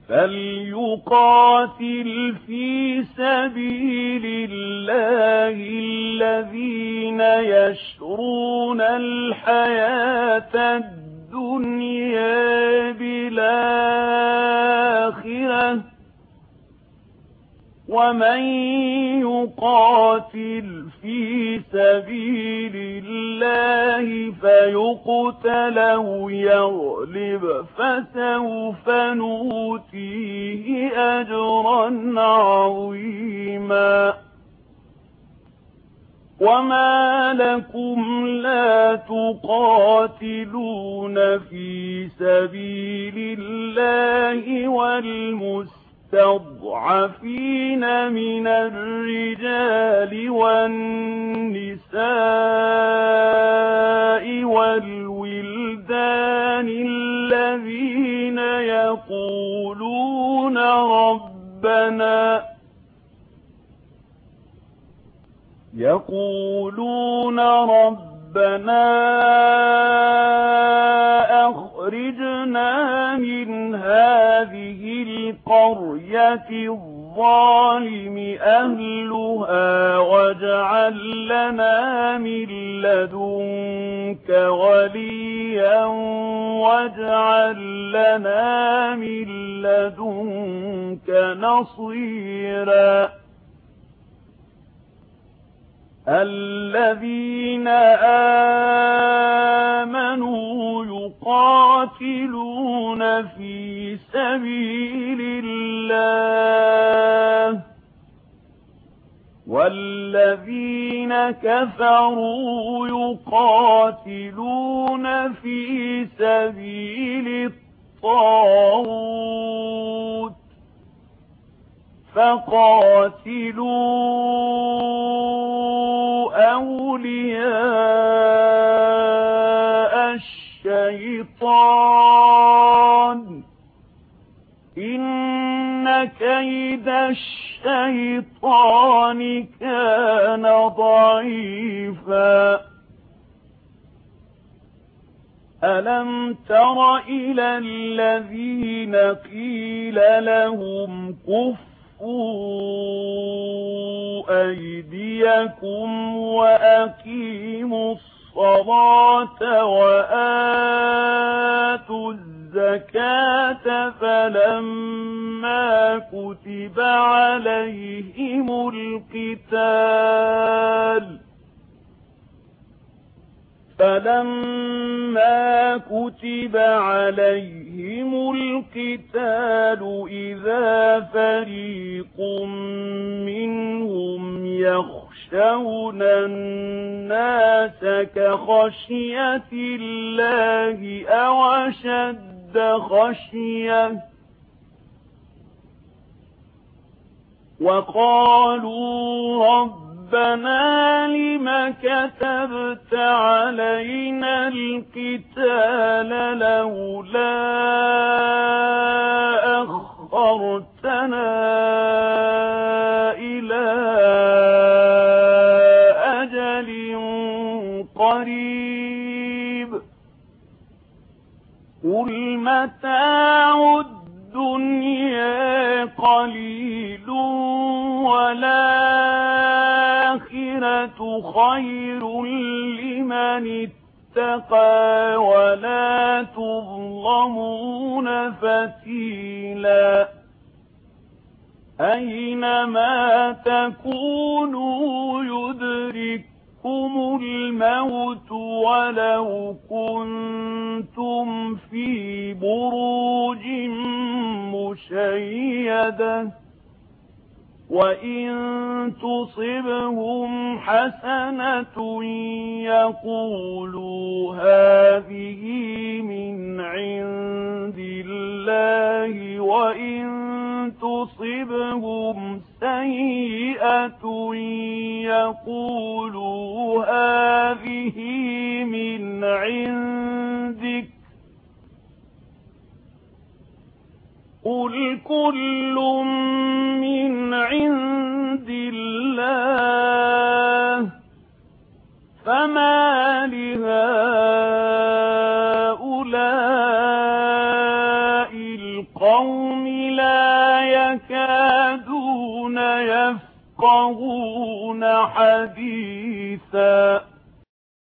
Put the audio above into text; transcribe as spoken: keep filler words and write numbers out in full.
فليقاتل في سبيل الله الذين يشرون الحياة الدنيا بالآخرة ومن يقاتل في سبيل الله فيقتل أو يغلب فسوف نؤتيه أجرا عظيما وما لكم لا تقاتلون في سبيل الله والمسلمين المستضعفين من الرجال والنساء والولدان الذين يقولون ربنا يقولون ربنا أخرجنا من هذه القرية الظالم أهلها واجعل لنا من لدنك وليا واجعل لنا من لدنك نصيرا الذين آمنوا يقاتلون في سبيل الله والذين كفروا يقاتلون في سبيل الطاغوت فقاتلوا أولياء الشيطان إن كيد الشيطان كان ضعيفا ألم تر إلى الذين قيل لهم كفوا أيديكم وأقيموا الصلاة وآتوا الزكاة فلما كتب عليهم القتال فلما كتب عليهم القتال إذا فريق منهم يخشون الناس كخشية الله أو أشد خشية وقالوا رب ربنا لم كتبت علينا القتال لولا أخرتنا إلى أجل قريب قل متاع الدنيا قليل والآخرة خير لمن اتقى ولا تظلمون فتيلا أينما تكونوا يدرككم الموت ولو كنتم في بروج مشيدة وإن تصبهم حسنة يقولوا هذه من عند الله وإن تصبهم سيئة يقولوا هذه من عندك قل كل من عند الله فما لهؤلاء القوم لا يكادون يفقهون حديثا